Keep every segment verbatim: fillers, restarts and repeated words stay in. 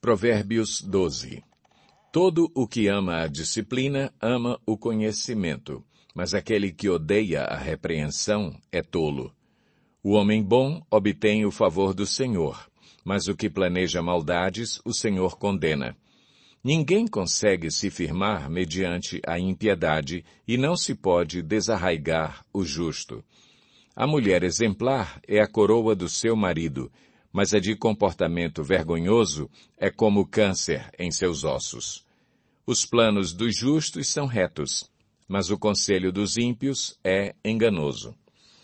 Provérbios doze. Todo o que ama a disciplina ama o conhecimento, mas aquele que odeia a repreensão é tolo. O homem bom obtém o favor do Senhor, mas o que planeja maldades o Senhor condena. Ninguém consegue se firmar mediante a impiedade e não se pode desarraigar o justo. A mulher exemplar é a coroa do seu marido, mas a de comportamento vergonhoso é como câncer em seus ossos. Os planos dos justos são retos, mas o conselho dos ímpios é enganoso.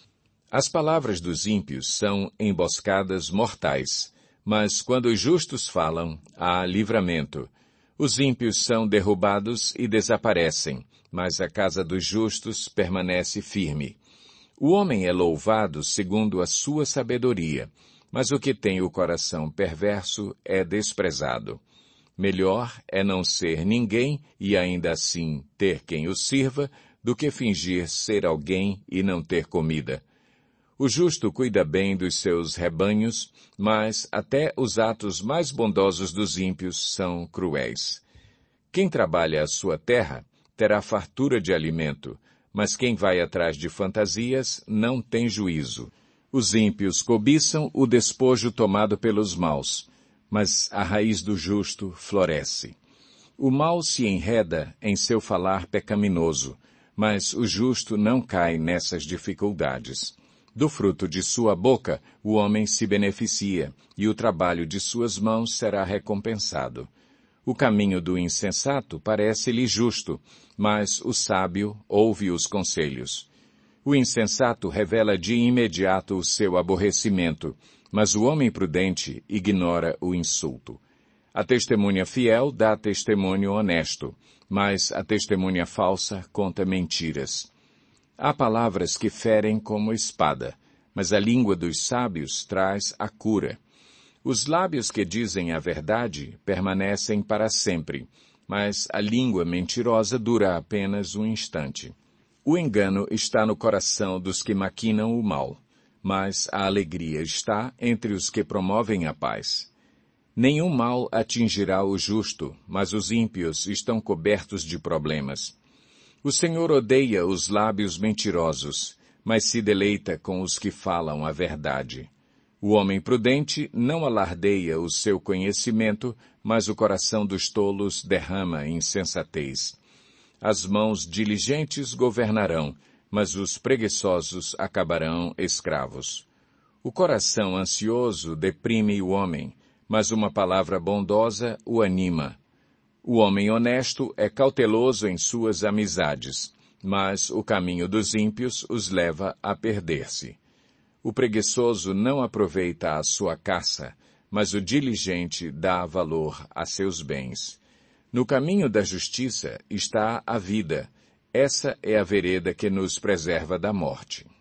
As palavras dos ímpios são emboscadas mortais, mas quando os justos falam, há livramento. Os ímpios são derrubados e desaparecem, mas a casa dos justos permanece firme. O homem é louvado segundo a sua sabedoria, mas o que tem o coração perverso é desprezado. Melhor é não ser ninguém e ainda assim ter quem o sirva, do que fingir ser alguém e não ter comida. O justo cuida bem dos seus rebanhos, mas até os atos mais bondosos dos ímpios são cruéis. Quem trabalha a sua terra terá fartura de alimento, mas quem vai atrás de fantasias não tem juízo. Os ímpios cobiçam o despojo tomado pelos maus, mas a raiz do justo floresce. O mal se enreda em seu falar pecaminoso, mas o justo não cai nessas dificuldades. Do fruto de sua boca o homem se beneficia, e o trabalho de suas mãos será recompensado. O caminho do insensato parece-lhe justo, mas o sábio ouve os conselhos. O insensato revela de imediato o seu aborrecimento, mas o homem prudente ignora o insulto. A testemunha fiel dá testemunho honesto, mas a testemunha falsa conta mentiras. Há palavras que ferem como espada, mas a língua dos sábios traz a cura. Os lábios que dizem a verdade permanecem para sempre, mas a língua mentirosa dura apenas um instante. O engano está no coração dos que maquinam o mal, mas a alegria está entre os que promovem a paz. Nenhum mal atingirá o justo, mas os ímpios estão cobertos de problemas. O Senhor odeia os lábios mentirosos, mas se deleita com os que falam a verdade. O homem prudente não alardeia o seu conhecimento, mas o coração dos tolos derrama insensatez. As mãos diligentes governarão, mas os preguiçosos acabarão escravos. O coração ansioso deprime o homem, mas uma palavra bondosa o anima. O homem honesto é cauteloso em suas amizades, mas o caminho dos ímpios os leva a perder-se. O preguiçoso não aproveita a sua caça, mas o diligente dá valor a seus bens. No caminho da justiça está a vida. Essa é a vereda que nos preserva da morte.